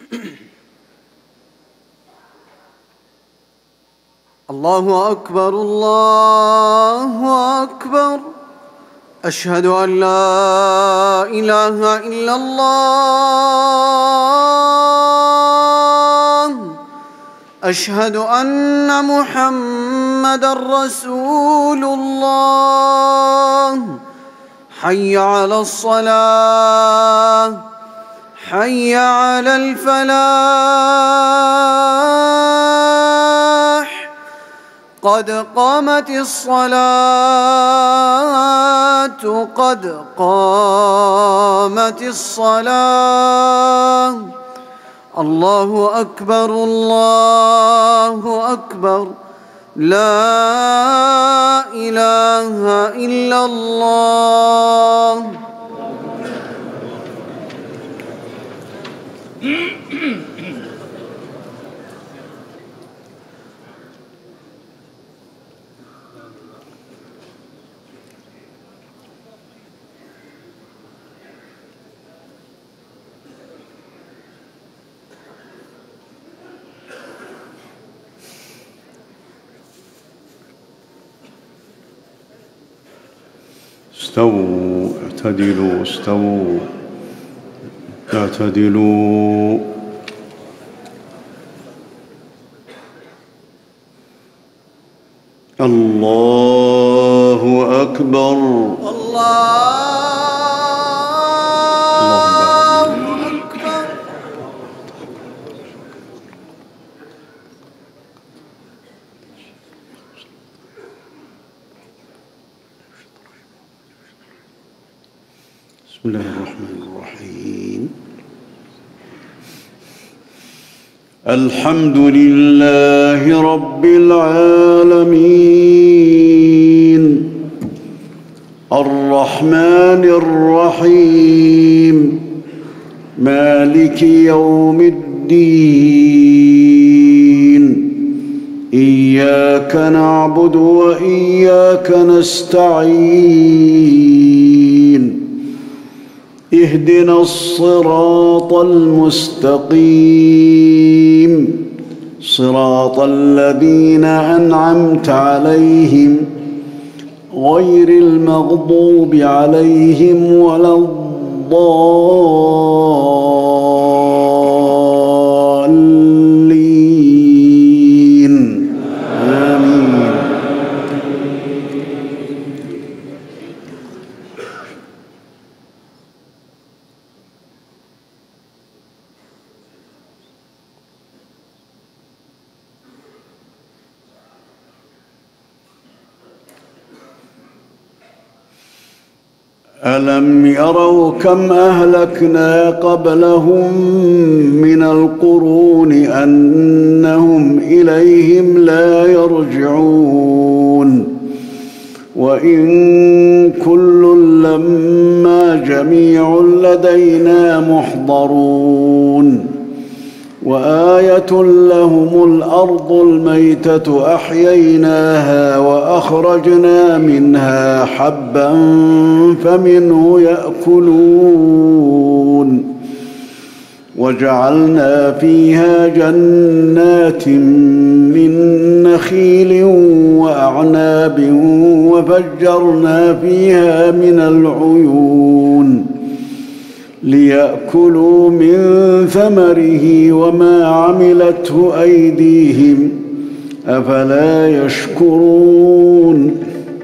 الله أكبر الله أكبر. أشهد أن لا إله إلا الله. أشهد أن محمدًا رسول الله. حي على الصلاة، حي على الفلاح. قد قامت الصلاة، قد قامت الصلاة. الله أكبر الله أكبر. لا إله إلا الله. استووا اعتدلوا، استووا اعتدلوا. الله أكبر. الله أكبر. بسم الله الرحمن الرحيم. الحمد لله رب العالمين، الرحمن الرحيم، مالك يوم الدين. إياك نعبد وإياك نستعين. اهدنا الصراط المستقيم، صراط الذين أنعمت عليهم غير المغضوب عليهم ولا الضالين. آمين. ألم يروا كم أهلكنا قبلهم من القرون أنهم إليهم لا يرجعون. وإن كل لما جميع لدينا محضرون. وآية لهم الأرض الميتة أحييناها وأخرجنا منها حبا فمنه يأكلون. وجعلنا فيها جنات من نخيل وأعناب وفجرنا فيها من العيون ليأكلوا من ثمره وما عملته أيديهم أفلا يشكرون.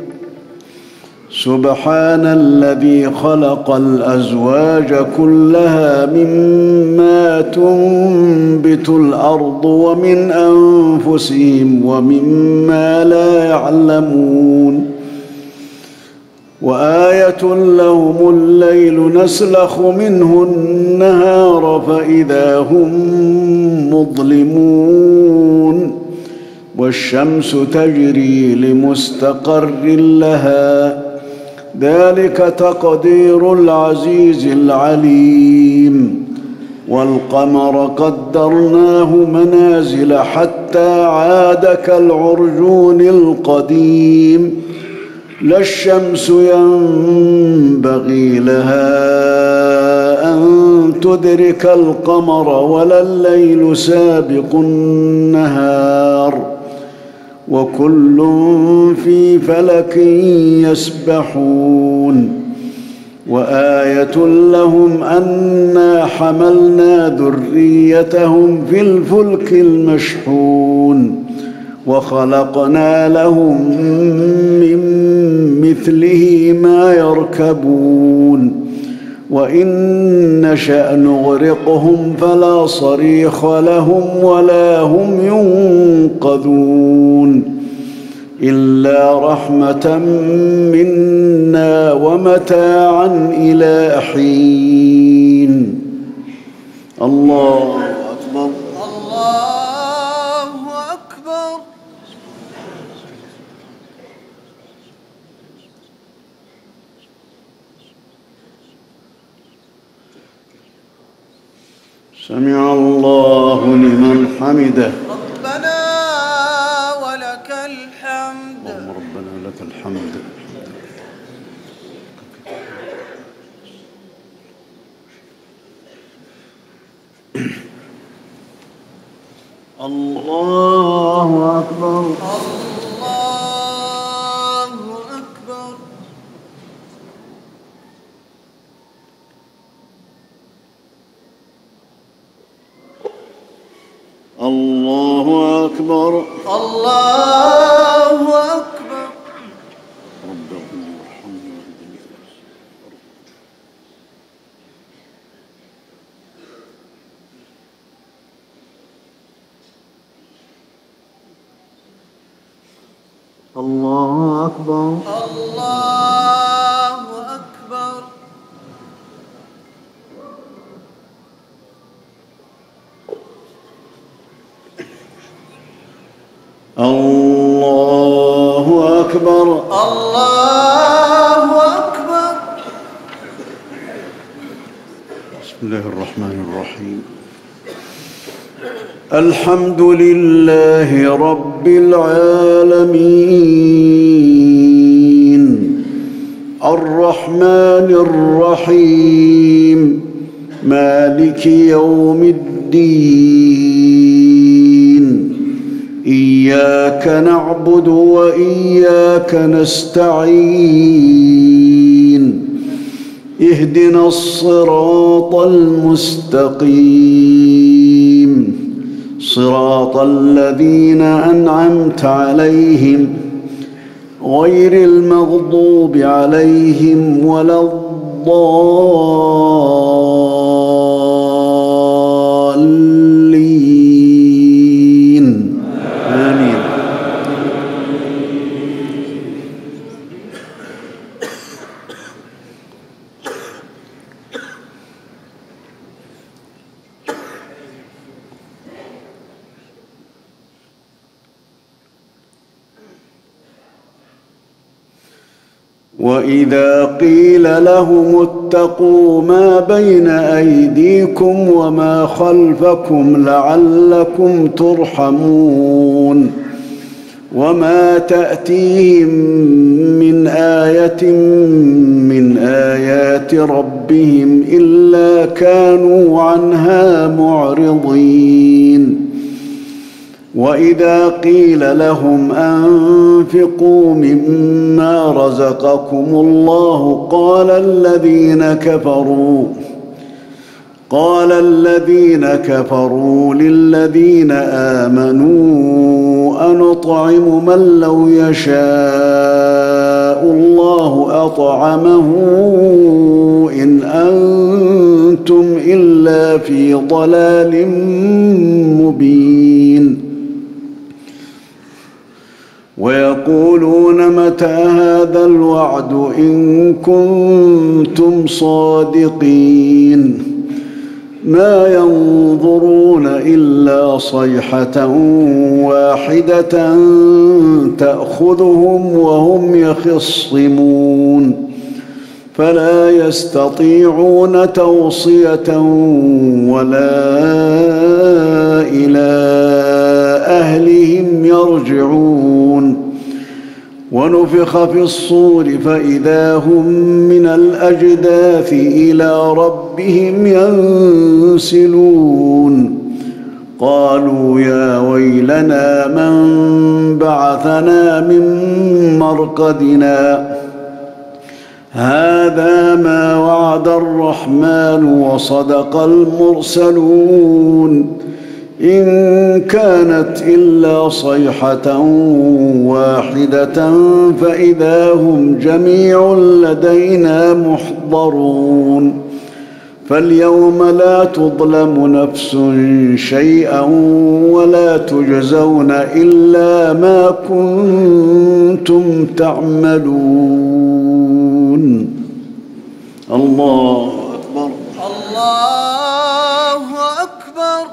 سبحان الذي خلق الأزواج كلها مما تنبت الأرض ومن أنفسهم ومما لا يعلمون. وآية لهم الليل نسلخ منه النهار فإذا هم مظلمون. والشمس تجري لمستقر لها ذلك تقدير العزيز العليم. والقمر قدرناه منازل حتى عاد كالعرجون القديم. لا الشمس ينبغي لها أن تدرك القمر ولا الليل سابق النهار وكل في فلك يسبحون وآية لهم أنا حملنا ذريتهم في الفلك المشحون وخلقنا لهم من مثله ما يركبون وإن نشأ نغرقهم فلا صريخ لهم ولا هم ينقذون إلا رحمة منا ومتاعا إلى حين. الله أكبر. الله أكبر. سمع الله لمن حمده. ربنا ولك الحمد. اللهم ربنا لك الحمد. الله أكبر. الله أكبر. الله أكبر. الله أكبر. رب اغفر وارحمني واهدني. الله أكبر. الله أكبر. الله أكبر. الله أكبر. بسم الله الرحمن الرحيم. الحمد لله رب العالمين الرحمن الرحيم مالك يوم الدين إياك نعبد وإياك نستعين اهدنا الصراط المستقيم صراط الذين أنعمت عليهم غير المغضوب عليهم ولا الضالين آمين. وإذا قيل لهم اتقوا ما بين أيديكم وما خلفكم لعلكم ترحمون وما تأتيهم من آية من آيات ربهم إلا كانوا عنها معرضين. وإذا قيل لهم أنفقوا مما رزقكم الله قال الذين كفروا للذين آمنوا أنطعم من لو يشاء الله أطعمه إن أنتم إلا في ضلال مبين. ويقولون متى هذا الوعد إن كنتم صادقين ما ينظرون إلا صيحة واحدة تأخذهم وهم يخصمون فلا يستطيعون توصية ولا إلى أهلهم يرجعون. ونفخ في الصور فإذا هم من الأجداث إلى ربهم ينسلون قالوا يا ويلنا من بعثنا من مرقدنا هذا ما وعد الرحمن وصدق المرسلون إن كانت إلا صيحة واحدة فإذا هم جميع لدينا محضرون فاليوم لا تظلم نفس شيئا ولا تجزون إلا ما كنتم تعملون. الله أكبر. الله أكبر.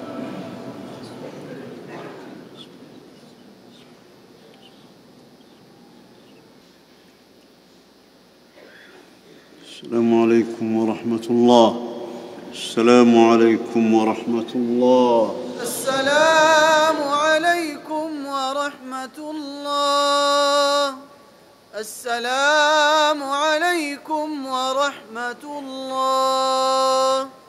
السلام عليكم ورحمة الله. السلام عليكم ورحمة الله. السلام عليكم ورحمة الله. السلام عليكم ورحمة الله.